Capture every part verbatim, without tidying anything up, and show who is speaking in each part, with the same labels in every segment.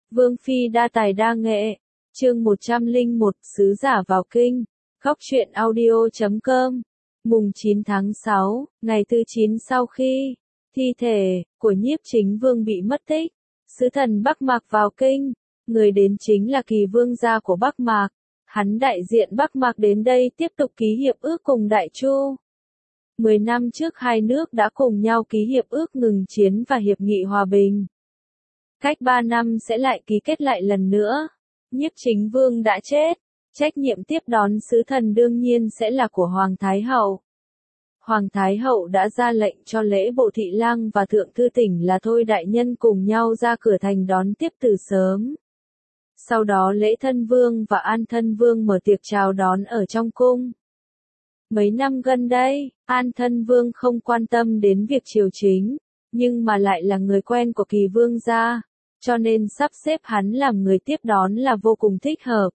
Speaker 1: Vương phi đa tài đa nghệ. Chương một trăm lẻ một, sứ giả vào kinh. Góc truyện audio chấm com. Mùng chín tháng sáu, ngày thứ chín sau khi thi thể của Nhiếp Chính Vương bị mất tích, sứ thần Bắc Mạc vào kinh, người đến chính là Kỳ Vương gia của Bắc Mạc. Hắn đại diện Bắc Mạc đến đây tiếp tục ký hiệp ước cùng Đại Chu. Mười năm trước hai nước đã cùng nhau ký hiệp ước ngừng chiến và hiệp nghị hòa bình. Cách ba năm sẽ lại ký kết lại lần nữa. Nhiếp Chính Vương đã chết, trách nhiệm tiếp đón sứ thần đương nhiên sẽ là của Hoàng Thái Hậu. Hoàng Thái Hậu đã ra lệnh cho lễ bộ thị lang và thượng thư tỉnh là Thôi đại nhân cùng nhau ra cửa thành đón tiếp từ sớm. Sau đó lễ thân vương và an thân vương mở tiệc chào đón ở trong cung. Mấy năm gần đây, an thân vương không quan tâm đến việc triều chính, nhưng mà lại là người quen của Kỳ Vương gia, cho nên sắp xếp hắn làm người tiếp đón là vô cùng thích hợp.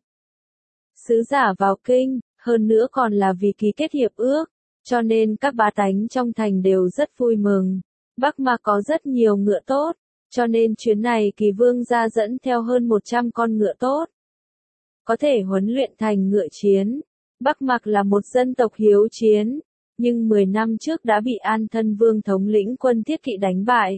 Speaker 1: Sứ giả vào kinh, hơn nữa còn là vì ký kết hiệp ước, cho nên các bá tánh trong thành đều rất vui mừng. Bắc Mạc có rất nhiều ngựa tốt, cho nên chuyến này Kỳ Vương gia dẫn theo hơn một trăm con ngựa tốt. Có thể huấn luyện thành ngựa chiến. Bắc Mạc là một dân tộc hiếu chiến, nhưng mười năm trước đã bị An Thân Vương thống lĩnh quân Thiết Kỵ đánh bại.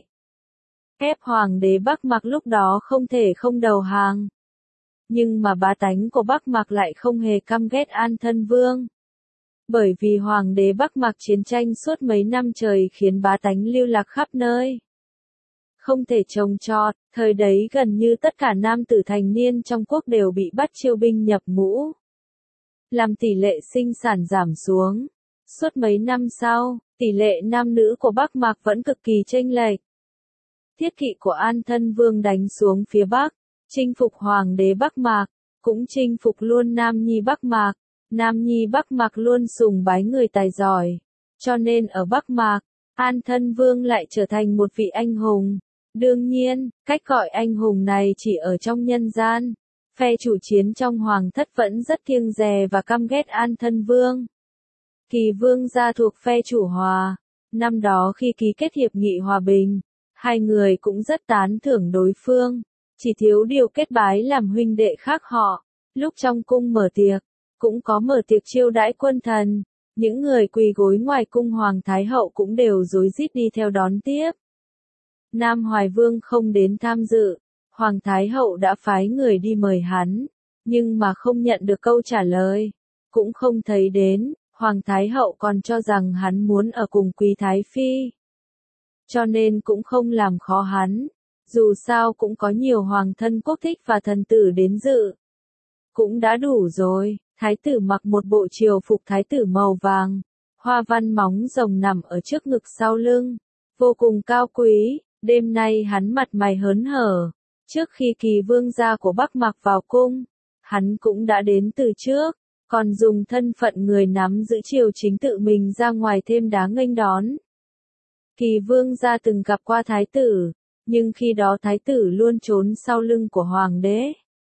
Speaker 1: Ép hoàng đế Bắc Mạc lúc đó không thể không đầu hàng. Nhưng mà bá tánh của Bắc Mạc lại không hề căm ghét An Thân Vương. Bởi vì hoàng đế Bắc Mạc chiến tranh suốt mấy năm trời khiến bá tánh lưu lạc khắp nơi. Không thể trồng trọt, thời đấy gần như tất cả nam tử thành niên trong quốc đều bị bắt chiêu binh nhập ngũ. Làm tỷ lệ sinh sản giảm xuống. Suốt mấy năm sau, tỷ lệ nam nữ của Bắc Mạc vẫn cực kỳ chênh lệch. Thiết kỵ của An Thân Vương đánh xuống phía Bắc, chinh phục hoàng đế Bắc Mạc, cũng chinh phục luôn Nam Nhi Bắc Mạc. Nam Nhi Bắc Mạc luôn sùng bái người tài giỏi, cho nên ở Bắc Mạc, An Thân Vương lại trở thành một vị anh hùng. Đương nhiên, cách gọi anh hùng này chỉ ở trong nhân gian. Phe chủ chiến trong hoàng thất vẫn rất kiêng dè và căm ghét An Thân Vương. Kỳ Vương gia thuộc phe chủ hòa. Năm đó khi ký kết hiệp nghị hòa bình, hai người cũng rất tán thưởng đối phương, chỉ thiếu điều kết bái làm huynh đệ khác họ. Lúc trong cung mở tiệc, cũng có mở tiệc chiêu đãi quân thần, những người quỳ gối ngoài cung Hoàng Thái Hậu cũng đều rối rít đi theo đón tiếp. Nam Hoài Vương không đến tham dự, Hoàng Thái Hậu đã phái người đi mời hắn, nhưng mà không nhận được câu trả lời, cũng không thấy đến. Hoàng Thái Hậu còn cho rằng hắn muốn ở cùng Quý Thái Phi, cho nên cũng không làm khó hắn, dù sao cũng có nhiều hoàng thân quốc thích và thần tử đến dự. Cũng đã đủ rồi. Thái tử mặc một bộ triều phục thái tử màu vàng, hoa văn móng rồng nằm ở trước ngực sau lưng, vô cùng cao quý. Đêm nay hắn mặt mày hớn hở. Trước khi Kỳ Vương gia của Bắc Mạc vào cung, hắn cũng đã đến từ trước, còn dùng thân phận người nắm giữ triều chính tự mình ra ngoài thêm đá nghênh đón. Kỳ Vương gia từng gặp qua thái tử, nhưng khi đó thái tử luôn trốn sau lưng của hoàng đế,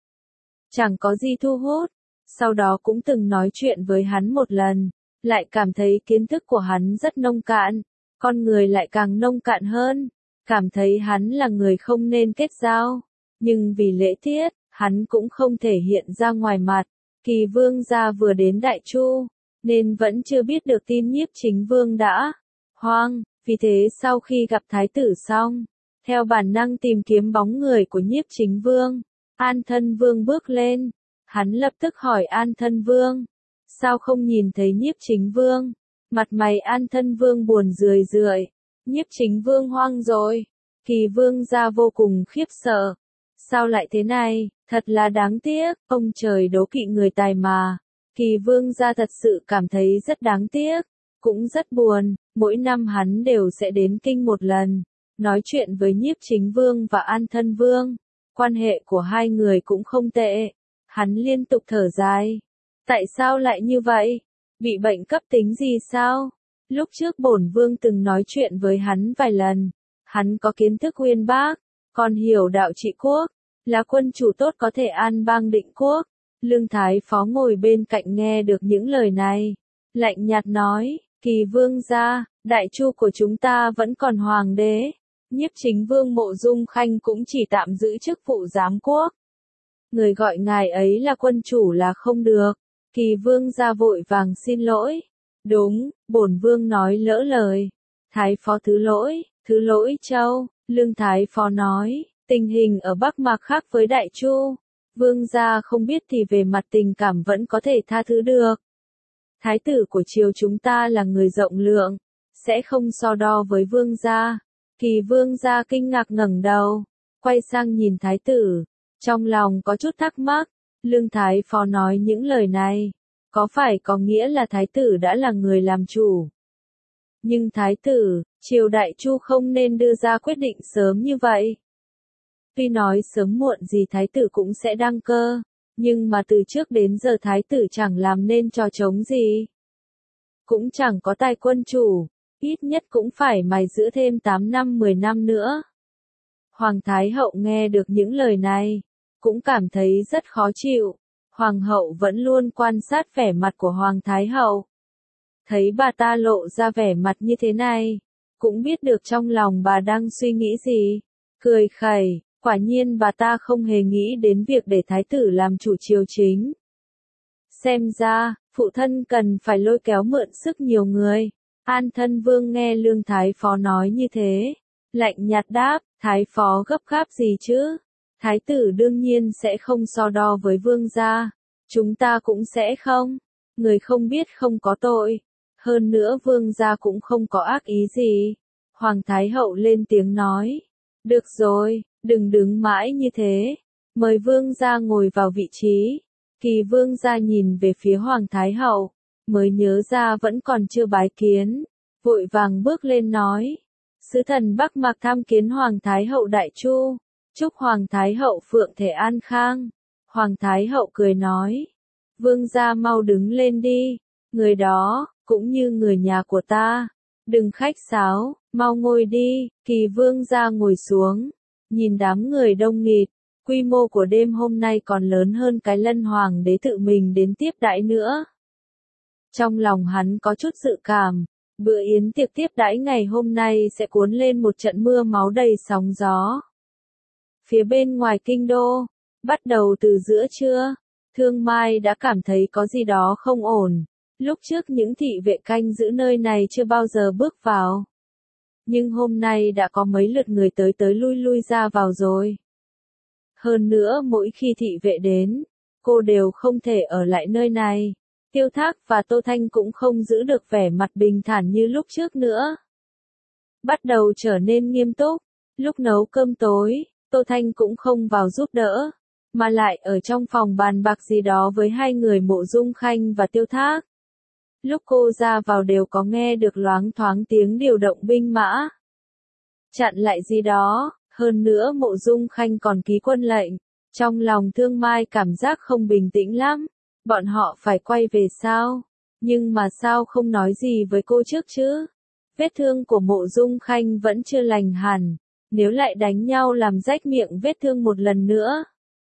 Speaker 1: chẳng có gì thu hút. Sau đó cũng từng nói chuyện với hắn một lần, lại cảm thấy kiến thức của hắn rất nông cạn, con người lại càng nông cạn hơn, cảm thấy hắn là người không nên kết giao, nhưng vì lễ tiết, hắn cũng không thể hiện ra ngoài mặt. Kỳ Vương gia vừa đến Đại Chu, nên vẫn chưa biết được tin Nhiếp Chính Vương đã hoang, vì thế sau khi gặp thái tử xong, theo bản năng tìm kiếm bóng người của Nhiếp Chính Vương, An Thân Vương bước lên. Hắn lập tức hỏi An Thân Vương, sao không nhìn thấy Nhiếp Chính Vương? Mặt mày An Thân Vương buồn rười rượi, Nhiếp Chính Vương hoang rồi. Kỳ Vương gia vô cùng khiếp sợ, sao lại thế này, thật là đáng tiếc, ông trời đố kỵ người tài mà. Kỳ Vương gia thật sự cảm thấy rất đáng tiếc, cũng rất buồn, mỗi năm hắn đều sẽ đến kinh một lần, nói chuyện với Nhiếp Chính Vương và An Thân Vương, quan hệ của hai người cũng không tệ. Hắn liên tục thở dài. Tại sao lại như vậy? Bị bệnh cấp tính gì sao? Lúc trước bổn vương từng nói chuyện với hắn vài lần. Hắn có kiến thức uyên bác, còn hiểu đạo trị quốc, là quân chủ tốt có thể an bang định quốc. Lương Thái Phó ngồi bên cạnh nghe được những lời này, lạnh nhạt nói, Kỳ Vương gia, Đại Chu của chúng ta vẫn còn hoàng đế, Nhiếp chính vương Mộ Dung Khanh cũng chỉ tạm giữ chức vụ giám quốc. Người gọi ngài ấy là quân chủ là không được. Kỳ vương ra vội vàng xin lỗi. Đúng, bổn vương nói lỡ lời. Thái phó thứ lỗi, thứ lỗi châu, Lương Thái phó nói, tình hình ở Bắc Mạc khác với Đại Chu. Vương gia không biết thì về mặt tình cảm vẫn có thể tha thứ được. Thái tử của triều chúng ta là người rộng lượng, sẽ không so đo với vương gia. Kỳ vương gia kinh ngạc ngẩng đầu, quay sang nhìn thái tử, trong lòng có chút thắc mắc. Lương Thái phó nói những lời này, có phải có nghĩa là thái tử đã là người làm chủ? Nhưng thái tử, triều Đại Chu không nên đưa ra quyết định sớm như vậy. Tuy nói sớm muộn gì thái tử cũng sẽ đăng cơ, nhưng mà từ trước đến giờ thái tử chẳng làm nên trò trống gì. Cũng chẳng có tài quân chủ, ít nhất cũng phải mài giữ thêm tám năm mười năm nữa. Hoàng Thái Hậu nghe được những lời này, cũng cảm thấy rất khó chịu. Hoàng hậu vẫn luôn quan sát vẻ mặt của Hoàng Thái Hậu. Thấy bà ta lộ ra vẻ mặt như thế này, cũng biết được trong lòng bà đang suy nghĩ gì. Cười khẩy, quả nhiên bà ta không hề nghĩ đến việc để thái tử làm chủ triều chính. Xem ra, phụ thân cần phải lôi kéo mượn sức nhiều người. An Thân Vương nghe Lương Thái phó nói như thế, lạnh nhạt đáp, Thái phó gấp gáp gì chứ? Thái tử đương nhiên sẽ không so đo với vương gia, chúng ta cũng sẽ không. Người không biết không có tội, hơn nữa vương gia cũng không có ác ý gì. Hoàng Thái Hậu lên tiếng nói, được rồi, đừng đứng mãi như thế, mời vương gia ngồi vào vị trí. Kỳ vương gia nhìn về phía Hoàng Thái Hậu, mới nhớ ra vẫn còn chưa bái kiến, vội vàng bước lên nói, sứ thần Bắc Mạc tham kiến Hoàng Thái Hậu Đại Chu, chúc Hoàng Thái Hậu phượng thể an khang. Hoàng Thái Hậu cười nói, vương gia mau đứng lên đi, người đó, cũng như người nhà của ta, đừng khách sáo, mau ngồi đi. Kỳ vương gia ngồi xuống, nhìn đám người đông nghịt, quy mô của đêm hôm nay còn lớn hơn cái Lân Hoàng đế tự mình đến tiếp đãi nữa. Trong lòng hắn có chút dự cảm, bữa yến tiệc tiếp đãi ngày hôm nay sẽ cuốn lên một trận mưa máu đầy sóng gió. Phía bên ngoài kinh đô, bắt đầu từ giữa trưa, Thương Mai đã cảm thấy có gì đó không ổn. Lúc trước những thị vệ canh giữ nơi này chưa bao giờ bước vào. Nhưng hôm nay đã có mấy lượt người tới tới lui lui ra vào rồi. Hơn nữa mỗi khi thị vệ đến, cô đều không thể ở lại nơi này. Tiêu Thác và Tô Thanh cũng không giữ được vẻ mặt bình thản như lúc trước nữa. Bắt đầu trở nên nghiêm túc, lúc nấu cơm tối, Tô Thanh cũng không vào giúp đỡ, mà lại ở trong phòng bàn bạc gì đó với hai người Mộ Dung Khanh và Tiêu Thác. Lúc cô ra vào đều có nghe được loáng thoáng tiếng điều động binh mã. Chặn lại gì đó, hơn nữa Mộ Dung Khanh còn ký quân lệnh, trong lòng Thương Mai cảm giác không bình tĩnh lắm. Bọn họ phải quay về sao? Nhưng mà sao không nói gì với cô trước chứ? Vết thương của Mộ Dung Khanh vẫn chưa lành hẳn, nếu lại đánh nhau làm rách miệng vết thương một lần nữa.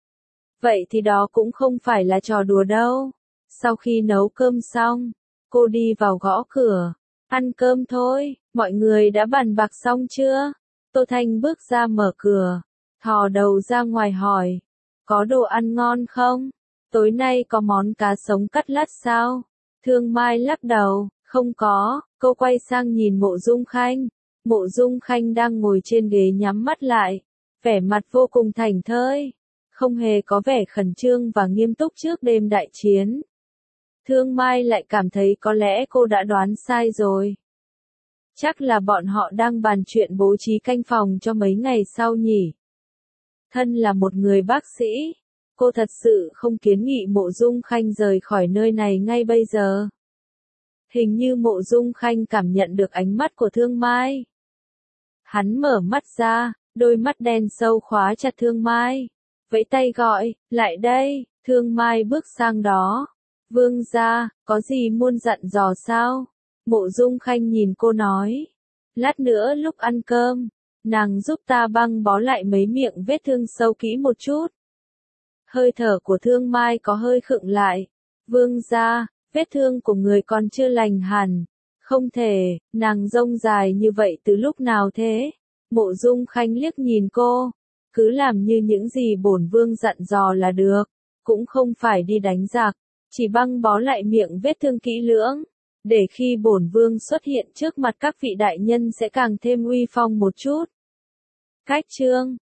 Speaker 1: Vậy thì đó cũng không phải là trò đùa đâu. Sau khi nấu cơm xong, cô đi vào gõ cửa. Ăn cơm thôi, mọi người đã bàn bạc xong chưa? Tô Thanh bước ra mở cửa, thò đầu ra ngoài hỏi, có đồ ăn ngon không? Tối nay có món cá sống cắt lát sao? Thương Mai lắc đầu, không có. Cô quay sang nhìn Mộ Dung Khanh. Mộ Dung Khanh đang ngồi trên ghế nhắm mắt lại, vẻ mặt vô cùng thảnh thơi, không hề có vẻ khẩn trương và nghiêm túc trước đêm đại chiến. Thương Mai lại cảm thấy có lẽ cô đã đoán sai rồi. Chắc là bọn họ đang bàn chuyện bố trí canh phòng cho mấy ngày sau nhỉ. Thân là một người bác sĩ, cô thật sự không kiến nghị Mộ Dung Khanh rời khỏi nơi này ngay bây giờ. Hình như Mộ Dung Khanh cảm nhận được ánh mắt của Thương Mai. Hắn mở mắt ra, đôi mắt đen sâu khóa chặt Thương Mai. Vẫy tay gọi, lại đây. Thương Mai bước sang đó. Vương gia, có gì muốn dặn dò sao? Mộ Dung Khanh nhìn cô nói. Lát nữa lúc ăn cơm, nàng giúp ta băng bó lại mấy miệng vết thương sâu kỹ một chút. Hơi thở của Thương Mai có hơi khựng lại. Vương gia, vết thương của người còn chưa lành hẳn. Không thể, nàng rông dài như vậy từ lúc nào thế? Mộ Dung Khanh liếc nhìn cô, cứ làm như những gì bổn vương dặn dò là được, cũng không phải đi đánh giặc, chỉ băng bó lại miệng vết thương kỹ lưỡng, để khi bổn vương xuất hiện trước mặt các vị đại nhân sẽ càng thêm uy phong một chút. Cách chương